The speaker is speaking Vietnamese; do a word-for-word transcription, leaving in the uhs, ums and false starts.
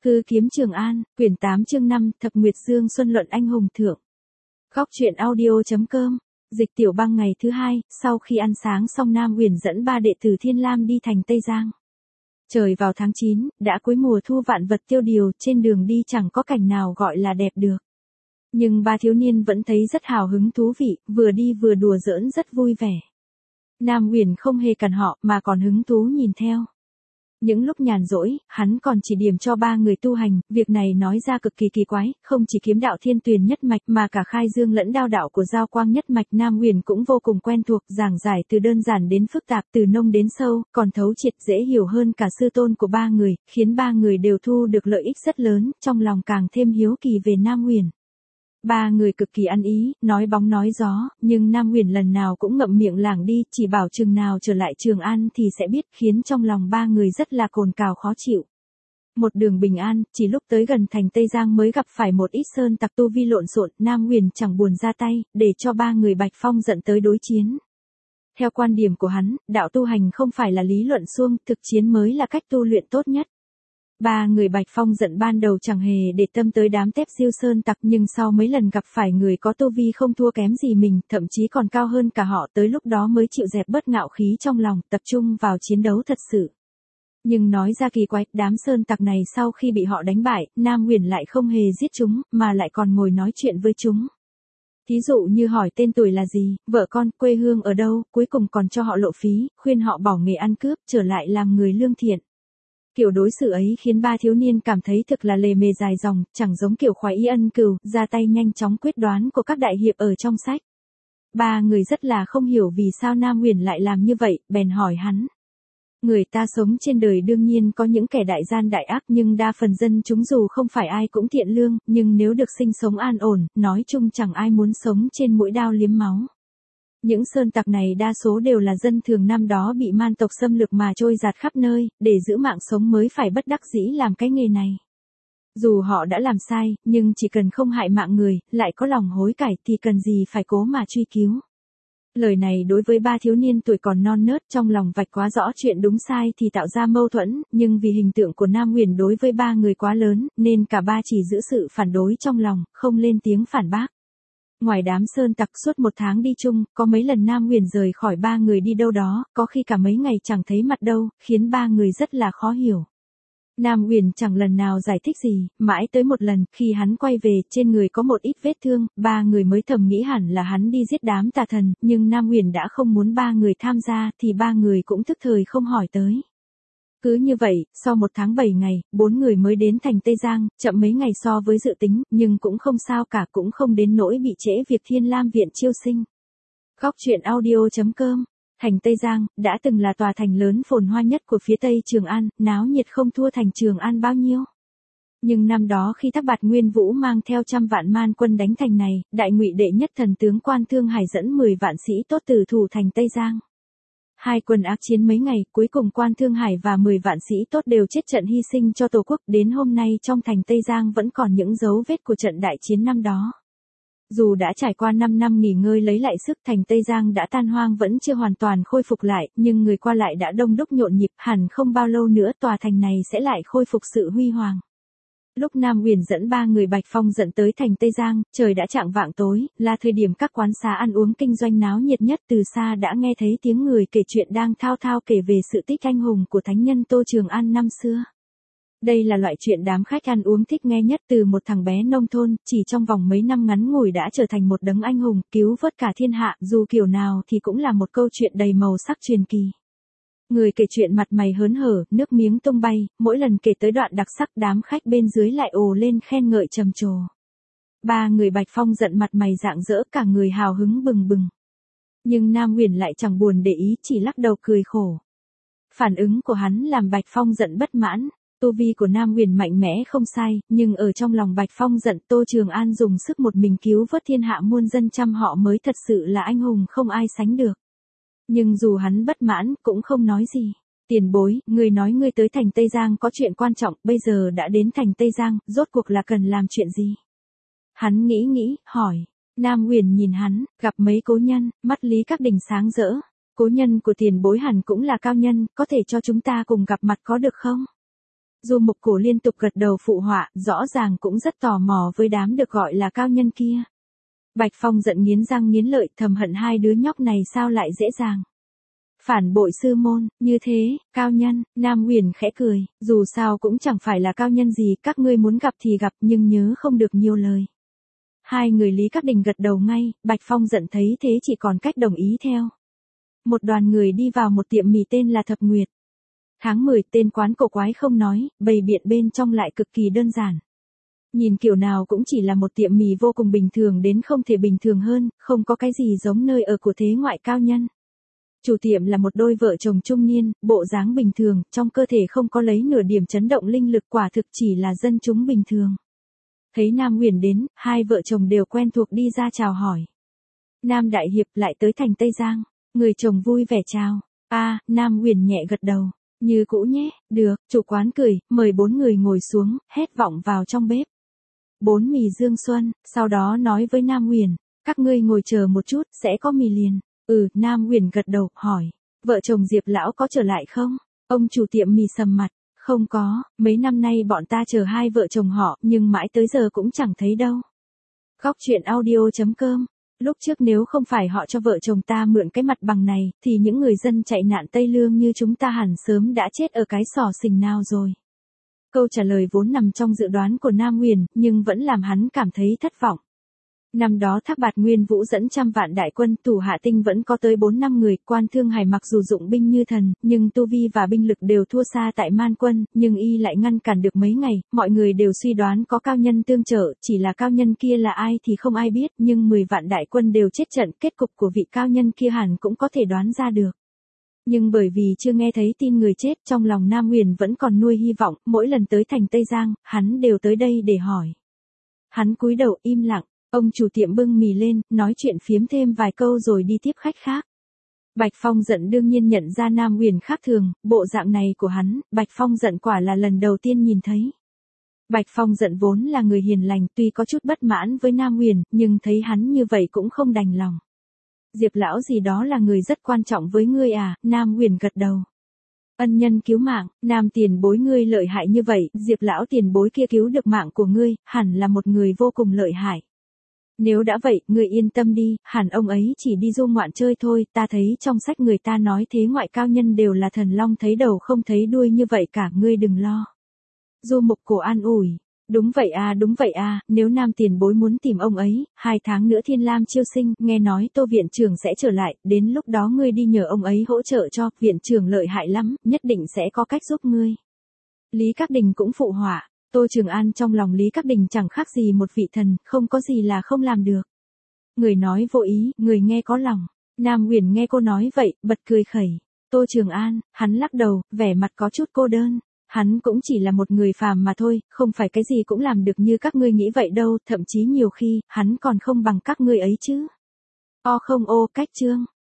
Hư kiếm Trường An, quyển tám chương năm, Thập Nguyệt Dương Xuân Luận Anh Hùng Thượng. Góc truyện audio.com. Dịch Tiểu Bang ngày thứ hai, sau khi ăn sáng xong Nam Uyển dẫn ba đệ tử Thiên Lam đi thành Tây Giang. Trời vào tháng chín, đã cuối mùa thu vạn vật tiêu điều, trên đường đi chẳng có cảnh nào gọi là đẹp được. Nhưng ba thiếu niên vẫn thấy rất hào hứng thú vị, vừa đi vừa đùa giỡn rất vui vẻ. Nam Uyển không hề cản họ mà còn hứng thú nhìn theo. Những lúc nhàn rỗi, hắn còn chỉ điểm cho ba người tu hành, việc này nói ra cực kỳ kỳ quái, không chỉ kiếm đạo thiên tuyền nhất mạch mà cả khai dương lẫn đao đạo của giao quang nhất mạch Nam Uyển cũng vô cùng quen thuộc, giảng giải từ đơn giản đến phức tạp, từ nông đến sâu, còn thấu triệt dễ hiểu hơn cả sư tôn của ba người, khiến ba người đều thu được lợi ích rất lớn, trong lòng càng thêm hiếu kỳ về Nam Uyển. Ba người cực kỳ ăn ý, nói bóng nói gió, nhưng Nam Uyển lần nào cũng ngậm miệng lảng đi, chỉ bảo chừng nào trở lại Trường An thì sẽ biết, khiến trong lòng ba người rất là cồn cào khó chịu. Một đường bình an, chỉ lúc tới gần thành Tây Giang mới gặp phải một ít sơn tặc tu vi lộn xộn, Nam Uyển chẳng buồn ra tay, để cho ba người Bạch Phong giận tới đối chiến. Theo quan điểm của hắn, đạo tu hành không phải là lý luận suông, thực chiến mới là cách tu luyện tốt nhất. Ba người Bạch Phong giận ban đầu chẳng hề để tâm tới đám tép diêu sơn tặc, nhưng sau mấy lần gặp phải người có tu vi không thua kém gì mình, thậm chí còn cao hơn cả họ, tới lúc đó mới chịu dẹp bớt ngạo khí trong lòng, tập trung vào chiến đấu thật sự. Nhưng nói ra kỳ quái, đám sơn tặc này sau khi bị họ đánh bại, Nam Uyển lại không hề giết chúng, mà lại còn ngồi nói chuyện với chúng. Thí dụ như hỏi tên tuổi là gì, vợ con, quê hương ở đâu, cuối cùng còn cho họ lộ phí, khuyên họ bỏ nghề ăn cướp, trở lại làm người lương thiện. Kiểu đối xử ấy khiến ba thiếu niên cảm thấy thực là lề mề dài dòng, chẳng giống kiểu khoái y ân cừu, ra tay nhanh chóng quyết đoán của các đại hiệp ở trong sách. Ba người rất là không hiểu vì sao Nam Uyển lại làm như vậy, bèn hỏi hắn. Người ta sống trên đời đương nhiên có những kẻ đại gian đại ác, nhưng đa phần dân chúng dù không phải ai cũng thiện lương, nhưng nếu được sinh sống an ổn, nói chung chẳng ai muốn sống trên mũi đao liếm máu. Những sơn tặc này đa số đều là dân thường năm đó bị man tộc xâm lược mà trôi dạt khắp nơi, để giữ mạng sống mới phải bất đắc dĩ làm cái nghề này. Dù họ đã làm sai, nhưng chỉ cần không hại mạng người, lại có lòng hối cải thì cần gì phải cố mà truy cứu. Lời này đối với ba thiếu niên tuổi còn non nớt, trong lòng vạch quá rõ chuyện đúng sai thì tạo ra mâu thuẫn, nhưng vì hình tượng của Nam Uyển đối với ba người quá lớn, nên cả ba chỉ giữ sự phản đối trong lòng, không lên tiếng phản bác. Ngoài đám sơn tặc suốt một tháng đi chung, có mấy lần Nam Uyển rời khỏi ba người đi đâu đó, có khi cả mấy ngày chẳng thấy mặt đâu, khiến ba người rất là khó hiểu. Nam Uyển chẳng lần nào giải thích gì, mãi tới một lần, khi hắn quay về, trên người có một ít vết thương, ba người mới thầm nghĩ hẳn là hắn đi giết đám tà thần, nhưng Nam Uyển đã không muốn ba người tham gia, thì ba người cũng thức thời không hỏi tới. Cứ như vậy, sau một tháng bảy ngày, bốn người mới đến thành Tây Giang, chậm mấy ngày so với dự tính, nhưng cũng không sao cả, cũng không đến nỗi bị trễ việc Thiên Lam viện chiêu sinh. Góc truyện audio.com. Thành Tây Giang, đã từng là tòa thành lớn phồn hoa nhất của phía Tây Trường An, náo nhiệt không thua thành Trường An bao nhiêu. Nhưng năm đó khi Thác Bạt Nguyên Vũ mang theo trăm vạn man quân đánh thành này, Đại Ngụy đệ nhất thần tướng Quan Thương Hải dẫn mười vạn sĩ tốt tử thủ thành Tây Giang. Hai quân ác chiến mấy ngày, cuối cùng Quan Thương Hải và mười vạn sĩ tốt đều chết trận hy sinh cho Tổ quốc, đến hôm nay trong thành Tây Giang vẫn còn những dấu vết của trận đại chiến năm đó. Dù đã trải qua năm năm nghỉ ngơi lấy lại sức, thành Tây Giang đã tan hoang vẫn chưa hoàn toàn khôi phục lại, nhưng người qua lại đã đông đúc nhộn nhịp, hẳn không bao lâu nữa tòa thành này sẽ lại khôi phục sự huy hoàng. Lúc Nam Uyển dẫn ba người Bạch Phong dẫn tới thành Tây Giang, trời đã chạng vạng tối, là thời điểm các quán xá ăn uống kinh doanh náo nhiệt nhất, từ xa đã nghe thấy tiếng người kể chuyện đang thao thao kể về sự tích anh hùng của thánh nhân Tô Trường An năm xưa. Đây là loại chuyện đám khách ăn uống thích nghe nhất, từ một thằng bé nông thôn, chỉ trong vòng mấy năm ngắn ngủi đã trở thành một đấng anh hùng, cứu vớt cả thiên hạ, dù kiểu nào thì cũng là một câu chuyện đầy màu sắc truyền kỳ. Người kể chuyện mặt mày hớn hở, nước miếng tung bay, mỗi lần kể tới đoạn đặc sắc đám khách bên dưới lại ồ lên khen ngợi trầm trồ. Ba người Bạch Phong giận mặt mày rạng rỡ, cả người hào hứng bừng bừng. Nhưng Nam Uyển lại chẳng buồn để ý, chỉ lắc đầu cười khổ. Phản ứng của hắn làm Bạch Phong giận bất mãn. Tu vi của Nam Uyển mạnh mẽ không sai, nhưng ở trong lòng Bạch Phong giận, Tô Trường An dùng sức một mình cứu vớt thiên hạ muôn dân trăm họ mới thật sự là anh hùng không ai sánh được. Nhưng dù hắn bất mãn, cũng không nói gì. Tiền bối, người nói ngươi tới thành Tây Giang có chuyện quan trọng, bây giờ đã đến thành Tây Giang, rốt cuộc là cần làm chuyện gì? Hắn nghĩ nghĩ, hỏi. Nam Uyển nhìn hắn, gặp mấy cố nhân, mắt Lý Các Đình sáng rỡ. Cố nhân của tiền bối hẳn cũng là cao nhân, có thể cho chúng ta cùng gặp mặt có được không? Du Mục Cổ liên tục gật đầu phụ họa, rõ ràng cũng rất tò mò với đám được gọi là cao nhân kia. Bạch Phong giận nghiến răng nghiến lợi, thầm hận hai đứa nhóc này sao lại dễ dàng phản bội sư môn, như thế, cao nhân. Nam Huyền khẽ cười, dù sao cũng chẳng phải là cao nhân gì, các ngươi muốn gặp thì gặp nhưng nhớ không được nhiều lời. Hai người Lý Các Đình gật đầu ngay, Bạch Phong giận thấy thế chỉ còn cách đồng ý theo. Một đoàn người đi vào một tiệm mì tên là Thập Nguyệt. Tháng mười, tên quán cổ quái không nói, bày biện bên trong lại cực kỳ đơn giản. Nhìn kiểu nào cũng chỉ là một tiệm mì vô cùng bình thường đến không thể bình thường hơn, không có cái gì giống nơi ở của thế ngoại cao nhân. Chủ tiệm là một đôi vợ chồng trung niên, bộ dáng bình thường, trong cơ thể không có lấy nửa điểm chấn động linh lực, quả thực chỉ là dân chúng bình thường. Thấy Nam Huyền đến, hai vợ chồng đều quen thuộc đi ra chào hỏi. Nam Đại Hiệp lại tới thành Tây Giang, người chồng vui vẻ chào. A, Nam Huyền nhẹ gật đầu, như cũ nhé, được, chủ quán cười, mời bốn người ngồi xuống, hét vọng vào trong bếp. Bốn mì Dương Xuân, sau đó nói với Nam Huyền, các ngươi ngồi chờ một chút, sẽ có mì liền. Ừ, Nam Huyền gật đầu, hỏi, vợ chồng Diệp lão có trở lại không? Ông chủ tiệm mì sầm mặt, không có, mấy năm nay bọn ta chờ hai vợ chồng họ, nhưng mãi tới giờ cũng chẳng thấy đâu. Góc truyện audio chấm com. Lúc trước nếu không phải họ cho vợ chồng ta mượn cái mặt bằng này, thì những người dân chạy nạn Tây Lương như chúng ta hẳn sớm đã chết ở cái xỏ xình nào rồi. Câu trả lời vốn nằm trong dự đoán của Nam Huyền, nhưng vẫn làm hắn cảm thấy thất vọng. Năm đó Thác Bạt Nguyên Vũ dẫn trăm vạn đại quân, thủ hạ tinh vẫn có tới bốn năm người, Quan Thương Hải mặc dù dụng binh như thần, nhưng tu vi và binh lực đều thua xa tại Man quân, nhưng y lại ngăn cản được mấy ngày, mọi người đều suy đoán có cao nhân tương trợ, chỉ là cao nhân kia là ai thì không ai biết, nhưng mười vạn đại quân đều chết trận, kết cục của vị cao nhân kia hẳn cũng có thể đoán ra được. Nhưng bởi vì chưa nghe thấy tin người chết, trong lòng Nam Huyền vẫn còn nuôi hy vọng, mỗi lần tới thành Tây Giang, hắn đều tới đây để hỏi. Hắn cúi đầu im lặng. Ông chủ tiệm bưng mì lên, nói chuyện phiếm thêm vài câu rồi đi tiếp khách khác. Bạch Phong giận đương nhiên nhận ra Nam Huyền khác thường, bộ dạng này của hắn, Bạch Phong giận quả là lần đầu tiên nhìn thấy. Bạch Phong giận vốn là người hiền lành, tuy có chút bất mãn với Nam Huyền, nhưng thấy hắn như vậy cũng không đành lòng. Diệp lão gì đó là người rất quan trọng với ngươi à? Nam Huyền gật đầu. Ân nhân cứu mạng, Nam tiền bối ngươi lợi hại như vậy, Diệp lão tiền bối kia cứu được mạng của ngươi, hẳn là một người vô cùng lợi hại. Nếu đã vậy, ngươi yên tâm đi, hẳn ông ấy chỉ đi du ngoạn chơi thôi, ta thấy trong sách người ta nói thế ngoại cao nhân đều là thần long thấy đầu không thấy đuôi như vậy cả, ngươi đừng lo. Du Mục Cổ an ủi, đúng vậy à đúng vậy à, nếu Nam tiền bối muốn tìm ông ấy, hai tháng nữa Thiên Lam chiêu sinh, nghe nói Tô viện trưởng sẽ trở lại, đến lúc đó ngươi đi nhờ ông ấy hỗ trợ cho, viện trưởng lợi hại lắm, nhất định sẽ có cách giúp ngươi. Lý Các Đình cũng phụ họa. Tô Trường An trong lòng Lý Các Đình chẳng khác gì một vị thần, không có gì là không làm được. Người nói vô ý, người nghe có lòng. Nam Huyền nghe cô nói vậy, bật cười khẩy. Tô Trường An, hắn lắc đầu, vẻ mặt có chút cô đơn. Hắn cũng chỉ là một người phàm mà thôi, không phải cái gì cũng làm được như các ngươi nghĩ vậy đâu, thậm chí nhiều khi, hắn còn không bằng các ngươi ấy chứ. O không ô, cách chương.